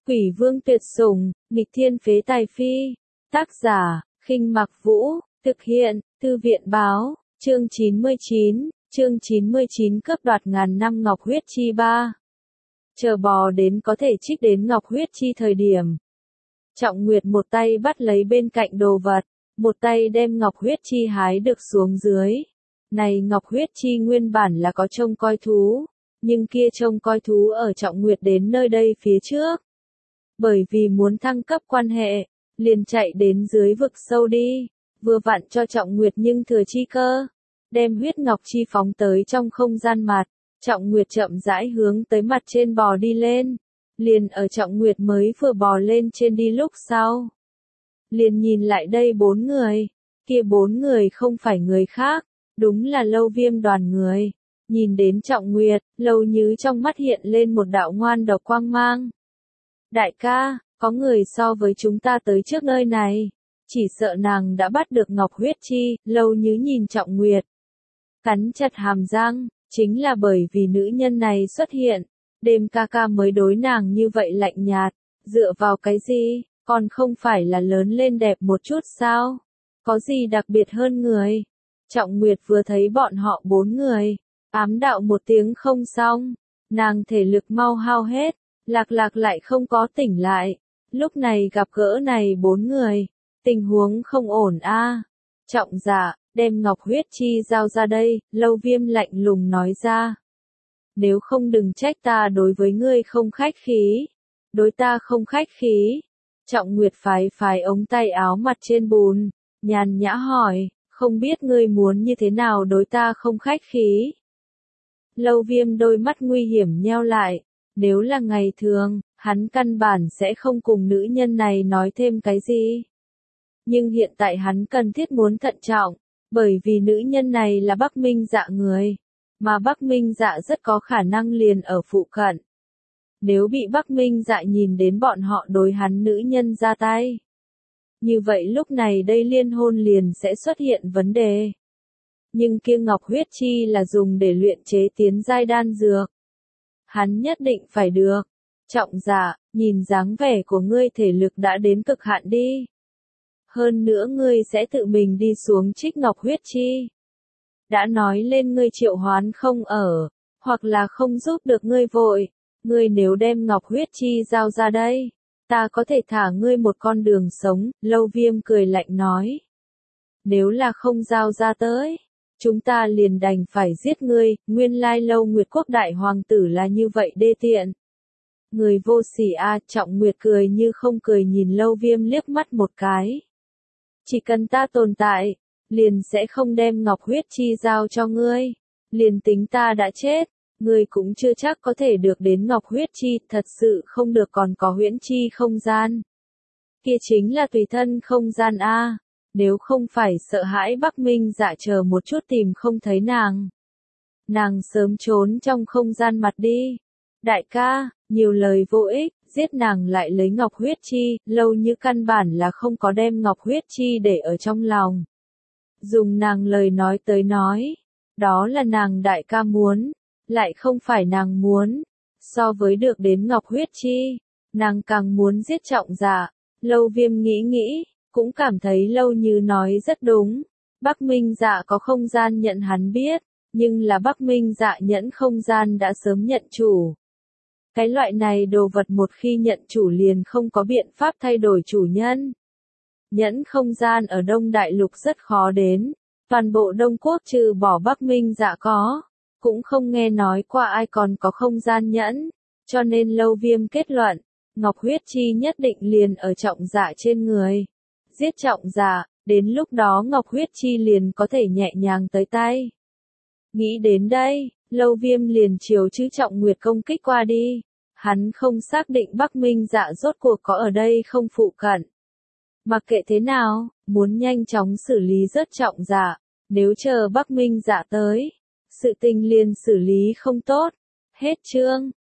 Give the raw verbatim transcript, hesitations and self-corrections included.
Quỷ vương tuyệt sủng, nghịch thiên phế tài phi. Tác giả, Khinh Mặc Vũ, thực hiện, Thư viện báo, chương chín mươi chín, chương chín mươi chín cướp đoạt ngàn năm ngọc huyết chi ba. Chờ bò đến có thể trích đến ngọc huyết chi thời điểm. Trọng Nguyệt một tay bắt lấy bên cạnh đồ vật, một tay đem ngọc huyết chi hái được xuống dưới. Này ngọc huyết chi nguyên bản là có trông coi thú, nhưng kia trông coi thú ở Trọng Nguyệt đến nơi đây phía trước. Bởi vì muốn thăng cấp quan hệ, liền chạy đến dưới vực sâu đi, vừa vặn cho Trọng Nguyệt nhưng thừa chi cơ, đem huyết ngọc chi phóng tới trong không gian mặt. Trọng Nguyệt chậm rãi hướng tới mặt trên bò đi lên, liền ở Trọng Nguyệt mới vừa bò lên trên đi lúc sau. Liền nhìn lại đây bốn người, kia bốn người không phải người khác, đúng là Lâu Viêm đoàn người. Nhìn đến Trọng Nguyệt, Lâu Nhứ trong mắt hiện lên một đạo ngoan độc quang mang. Đại ca, có người so với chúng ta tới trước nơi này, chỉ sợ nàng đã bắt được ngọc huyết chi. Lâu Nhứ nhìn Trọng Nguyệt, cắn chặt hàm răng, chính là bởi vì nữ nhân này xuất hiện, đêm ca ca mới đối nàng như vậy lạnh nhạt, dựa vào cái gì, còn không phải là lớn lên đẹp một chút sao, có gì đặc biệt hơn người. Trọng Nguyệt vừa thấy bọn họ bốn người, ám đạo một tiếng không xong, nàng thể lực mau hao hết, lạc lạc lại không có tỉnh lại, lúc này gặp gỡ này bốn người, tình huống không ổn a. Trọng Dạ, đem ngọc huyết chi giao ra đây, Lâu Viêm lạnh lùng nói ra. Nếu không đừng trách ta đối với ngươi không khách khí, đối ta không khách khí. Trọng Nguyệt phái phái ống tay áo mặt trên bùn, nhàn nhã hỏi, không biết ngươi muốn như thế nào đối ta không khách khí. Lâu Viêm đôi mắt nguy hiểm nheo lại, nếu là ngày thường, hắn căn bản sẽ không cùng nữ nhân này nói thêm cái gì. Nhưng hiện tại hắn cần thiết muốn thận trọng, bởi vì nữ nhân này là Bắc Minh Dạ người, mà Bắc Minh Dạ rất có khả năng liền ở phụ cận. Nếu bị Bắc Minh Dạ nhìn đến bọn họ đối hắn nữ nhân ra tay, như vậy lúc này đây liên hôn liền sẽ xuất hiện vấn đề. Nhưng kia ngọc huyết chi là dùng để luyện chế tiến giai đan dược. Hắn nhất định phải được. Trọng Dạ, nhìn dáng vẻ của ngươi thể lực đã đến cực hạn đi. Hơn nữa ngươi sẽ tự mình đi xuống trích ngọc huyết chi. Đã nói lên ngươi triệu hoán không ở, hoặc là không giúp được ngươi vội. Ngươi nếu đem ngọc huyết chi giao ra đây, ta có thể thả ngươi một con đường sống. Lâu Viêm cười lạnh nói. Nếu là không giao ra tới, chúng ta liền đành phải giết ngươi. Nguyên lai Lâu Nguyệt Quốc đại hoàng tử là như vậy đê tiện. Người vô sỉ a. Trọng Nguyệt cười như không cười nhìn Lâu Viêm liếc mắt một cái. Chỉ cần ta tồn tại, liền sẽ không đem ngọc huyết chi giao cho ngươi. Liền tính ta đã chết, ngươi cũng chưa chắc có thể được đến ngọc huyết chi. Thật sự không được còn có huyễn chi không gian. Kia chính là tùy thân không gian a. Nếu không phải sợ hãi Bắc Minh Dạ chờ một chút tìm không thấy nàng, nàng sớm trốn trong không gian mặt đi. Đại ca, nhiều lời vô ích, giết nàng lại lấy ngọc huyết chi. Lâu Như căn bản là không có đem ngọc huyết chi để ở trong lòng. Dùng nàng lời nói tới nói, đó là nàng đại ca muốn, lại không phải nàng muốn. So với được đến ngọc huyết chi, nàng càng muốn giết Trọng Dạ. Lâu Viêm nghĩ nghĩ, cũng cảm thấy Lâu Như nói rất đúng. Bắc Minh Dạ có không gian nhận hắn biết, nhưng là Bắc Minh Dạ nhẫn không gian đã sớm nhận chủ. Cái loại này đồ vật một khi nhận chủ liền không có biện pháp thay đổi chủ nhân. Nhẫn không gian ở Đông Đại Lục rất khó đến, toàn bộ Đông Quốc trừ bỏ Bắc Minh Dạ có, cũng không nghe nói qua ai còn có không gian nhẫn, cho nên Lâu Viêm kết luận, ngọc huyết chi nhất định liền ở Trọng Dạ trên người. Giết Trọng Dạ, đến lúc đó ngọc huyết chi liền có thể nhẹ nhàng tới tay. Nghĩ đến đây, Lâu Viêm liền chiều chữ Trọng Nguyệt công kích qua đi. Hắn không xác định Bắc Minh Dạ rốt cuộc có ở đây không phụ cận. Mặc kệ thế nào, muốn nhanh chóng xử lý rất Trọng Dạ. Nếu chờ Bắc Minh Dạ tới, sự tình liền xử lý không tốt. Hết chương.